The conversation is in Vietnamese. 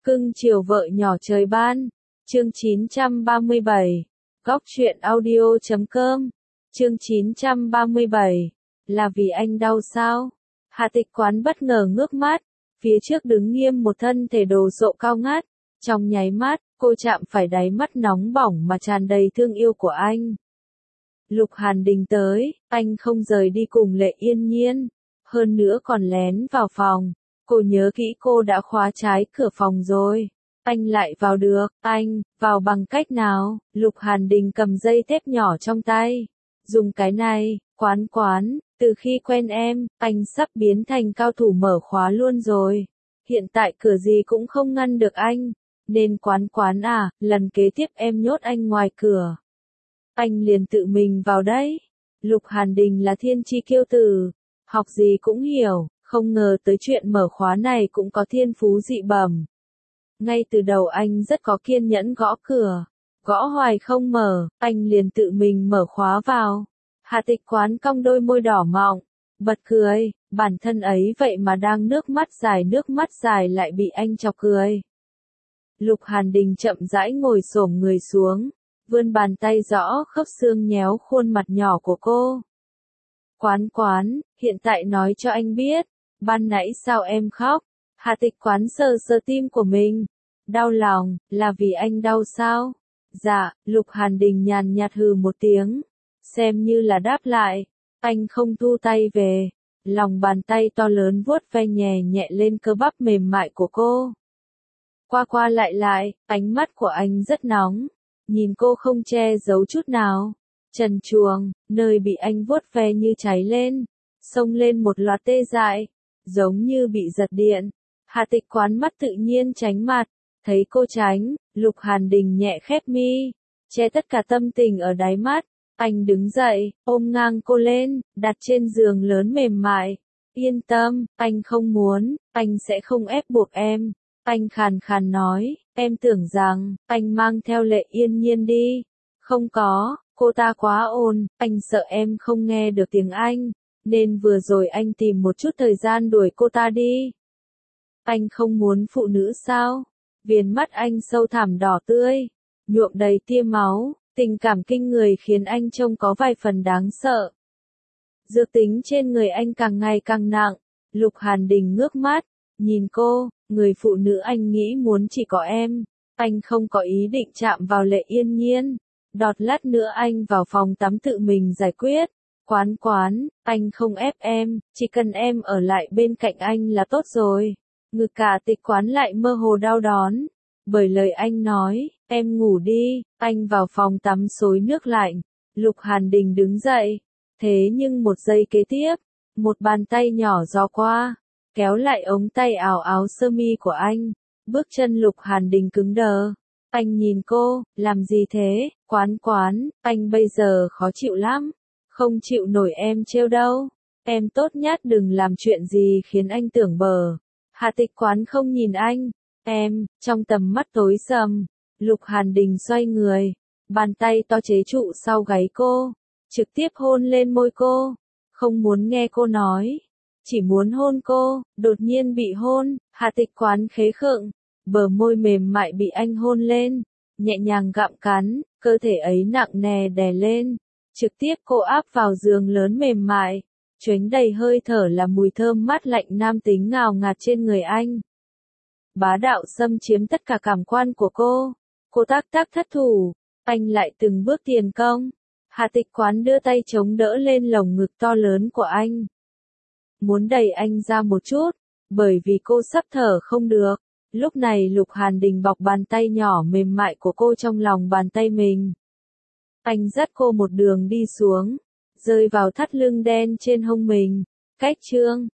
Cưng chiều vợ nhỏ trời ban. Chương 937. Góc truyện audio.com. Chương 937. Là vì anh đau sao? Hạ Tịch Quán bất ngờ ngước mắt. Phía trước đứng nghiêm một thân thể đồ sộ cao ngát. Trong nháy mắt, cô chạm phải đáy mắt nóng bỏng mà tràn đầy thương yêu của anh. Lục Hàn Đình tới, anh không rời đi cùng Lệ Yên Nhiên. Hơn nữa còn lén vào phòng. Cô nhớ kỹ cô đã khóa trái cửa phòng rồi. Anh lại vào được, anh, vào bằng cách nào? Lục Hàn Đình cầm dây thép nhỏ trong tay. Dùng cái này, Quán, từ khi quen em, anh sắp biến thành cao thủ mở khóa luôn rồi. Hiện tại cửa gì cũng không ngăn được anh. Nên Quán à, lần kế tiếp em nhốt anh ngoài cửa. Anh liền tự mình vào đấy. Lục Hàn Đình là thiên chi kiêu tử. Học gì cũng hiểu, không ngờ tới chuyện mở khóa này cũng có thiên phú dị bẩm. Ngay từ đầu anh rất có kiên nhẫn gõ cửa. Gõ hoài không mở, anh liền tự mình mở khóa vào. Hạ Tịch Quán cong đôi môi đỏ mọng, bật cười, bản thân ấy vậy mà đang nước mắt dài lại bị anh chọc cười. Lục Hàn Đình chậm rãi ngồi xổm người xuống, vươn bàn tay rõ khớp xương nhéo khuôn mặt nhỏ của cô. Quán, hiện tại nói cho anh biết, ban nãy sao em khóc? Hạ Tịch Quán sờ sờ tim của mình. Đau lòng, là vì anh đau sao? Dạ, Lục Hàn Đình nhàn nhạt hừ một tiếng. Xem như là đáp lại. Anh không thu tay về. Lòng bàn tay to lớn vuốt ve nhẹ nhẹ lên cơ bắp mềm mại của cô. Qua lại, ánh mắt của anh rất nóng. Nhìn cô không che giấu chút nào. Trần truồng, nơi bị anh vuốt ve như cháy lên. Xông lên một loạt tê dại. Giống như bị giật điện. Hạ Tịch Quán mắt tự nhiên tránh mặt. Thấy cô tránh, Lục Hàn Đình nhẹ khép mi. Che tất cả tâm tình ở đáy mắt. Anh đứng dậy, ôm ngang cô lên, đặt trên giường lớn mềm mại. Yên tâm, anh không muốn, anh sẽ không ép buộc em. Anh khàn khàn nói, em tưởng rằng, anh mang theo Lệ Yên Nhiên đi. Không có, cô ta quá ồn, anh sợ em không nghe được tiếng Anh. Nên vừa rồi anh tìm một chút thời gian đuổi cô ta đi. Anh không muốn phụ nữ sao? Viền mắt anh sâu thẳm đỏ tươi, nhuộm đầy tia máu, tình cảm kinh người khiến anh trông có vài phần đáng sợ. Dược tính trên người anh càng ngày càng nặng, Lục Hàn Đình ngước mắt, nhìn cô, người phụ nữ anh nghĩ muốn chỉ có em. Anh không có ý định chạm vào Lệ Yên Nhiên. Đọt lát nữa anh vào phòng tắm tự mình giải quyết. Quán, anh không ép em, chỉ cần em ở lại bên cạnh anh là tốt rồi. Ngực Hạ Tịch Quán lại mơ hồ đau đớn. Bởi lời anh nói, em ngủ đi, anh vào phòng tắm xối nước lạnh. Lục Hàn Đình đứng dậy. Thế nhưng một giây kế tiếp, một bàn tay nhỏ gió qua, kéo lại ống tay áo sơ mi của anh. Bước chân Lục Hàn Đình cứng đờ. Anh nhìn cô, làm gì thế? Quán, anh bây giờ khó chịu lắm. Không chịu nổi em trêu đâu. Em tốt nhất đừng làm chuyện gì khiến anh tưởng bờ. Hạ Tịch Quán không nhìn anh. Em, trong tầm mắt tối sầm. Lục Hàn Đình xoay người. Bàn tay to chế trụ sau gáy cô. Trực tiếp hôn lên môi cô. Không muốn nghe cô nói. Chỉ muốn hôn cô. Đột nhiên bị hôn. Hạ Tịch Quán khế khựng. Bờ môi mềm mại bị anh hôn lên. Nhẹ nhàng gặm cắn. Cơ thể ấy nặng nề đè lên. Trực tiếp cô áp vào giường lớn mềm mại. Choánh đầy hơi thở là mùi thơm mát lạnh nam tính ngào ngạt trên người anh. Bá đạo xâm chiếm tất cả cảm quan của cô. Cô tác thất thủ. Anh lại từng bước tiền công. Hạ Tịch Quán đưa tay chống đỡ lên lồng ngực to lớn của anh. Muốn đẩy anh ra một chút. Bởi vì cô sắp thở không được. Lúc này Lục Hàn Đình bọc bàn tay nhỏ mềm mại của cô trong lòng bàn tay mình. Anh dắt cô một đường đi xuống. Rơi vào thắt lưng đen trên hông mình. Cách chương